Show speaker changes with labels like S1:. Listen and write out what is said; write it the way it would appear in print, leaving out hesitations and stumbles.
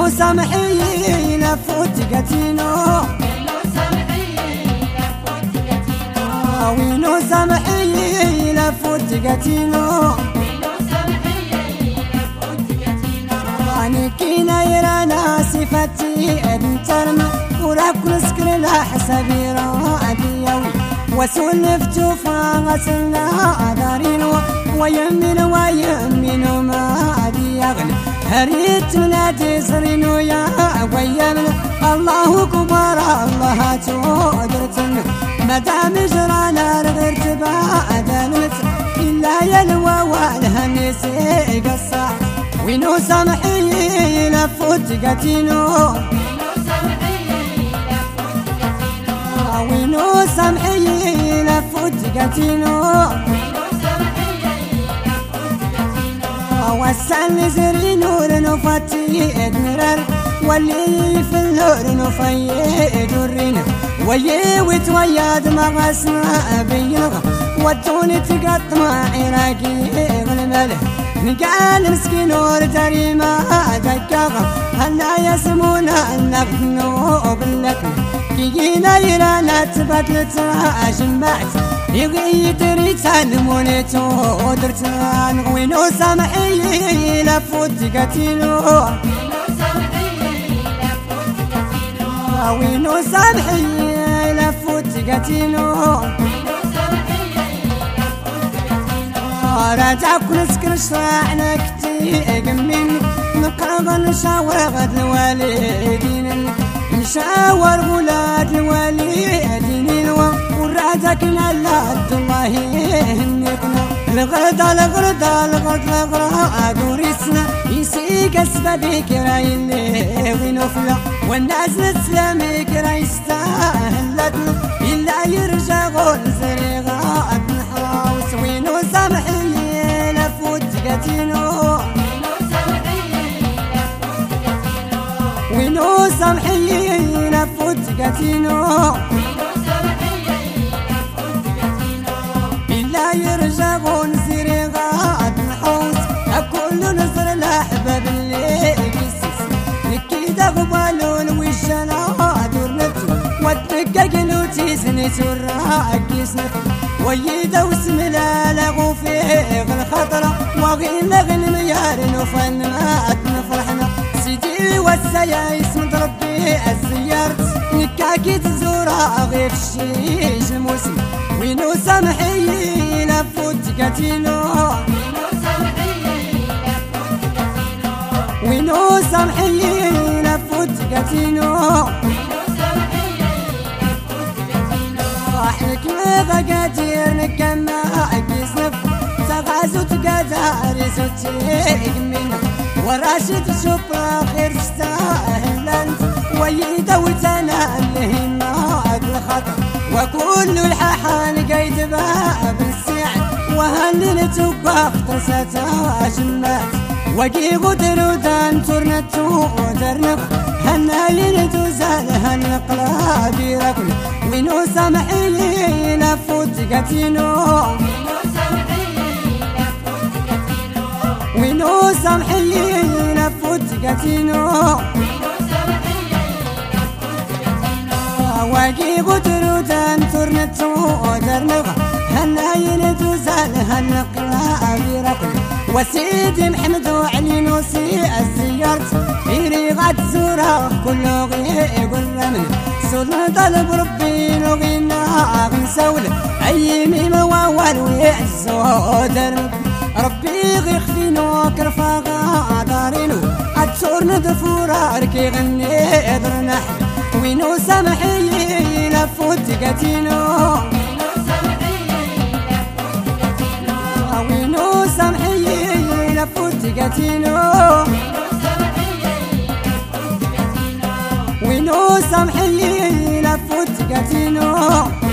S1: وينو سامحي لفوت قتينو وينو سامحي لفوت قتينو كينا يرانا صفتي انترم وراكل سكر لا حسابي رادي وسولف توفا غسلنا دارين ويمين ما عادي يغلي هريت منادي زرينو يا ويمن الله اكبر الله تودرتن مدام جرانا رغرت بعدنت الا يلوى والهنسي قصا وينو سامحي لفوت قتينو وينو سامحي لفوت قتينو وسعني زري نور نفاتي ادمرر واللي في النور نفي درين ويا وتوياد مغسنا بينغ ودوني تقط مع عراقي غلمله قال مسكين ورتري ما دقق هلا يسمونا النغنو باللكن كينا يرانا تبدلت جمعت يغي دري تنمونيتو درتان وينو سامحي لفوت قتينو وينو سامحي لفوت قتينو راجع كل سكر شراعنا كتيق مني نقرب نشاور غد الوالدين نشاور ولاد الوالدين وراجع كنا لاد الله يهنيكنا الغرد دوريسنا يسيق اسبابيك راي اللي ونفلا والناس نتسلاميك راي يستاهلتنا إلا يرجع غول زريغا نحراوس وينو سامحي وينو سامحي لفوت قتينو إلا يرجعون زريغات نحوس أكل نزر الأحباب اللي قسس نكيدا غبالون وشنا دورنتو واتنكا قلوتي سنتو الراقسنا ويدا واسم لا لغو فيه الخطرة وغين لغن ميار نفن ما نفرحنا سيدي والسيا اسم ربي الزيارت نكاكي تزورا غير الشيش الموسم وينو سامحي لفوت قتينو وينو سامحي لفوت قتينو احنك مغاقاتير نكما اكيسنف تغازو تقاداري زوتيك منه وراشد شوفا خير تستاهلنت ويدا وتانا اللي هناك الخطر وكل الحاحان قيد باب السعد وهل نتوقف ترساتا جمات وقي غدرودان تورنتو درنق هنا ينتوزال هنقلا بيركن وينو سامحي لفوت قتينو وينو سامحي لفوت قتينو واقي غدرودان تورنتو درنق هنا ينتوزال هنقلا بيركن وسيدي محمد وعلي نوسي الزيارت يريغات زورا كله يقول رمل سودنا طلب ربي نغينا غنسول أيمي موال ويعزو درب ربي غيخفينو كرفاغا دارينو عدسورنا دفورا ركي غني ادرنا وينو سامحي لفوت قتينو وينو سامحي لفوت قتينو وينو سامحي لفوت قتينو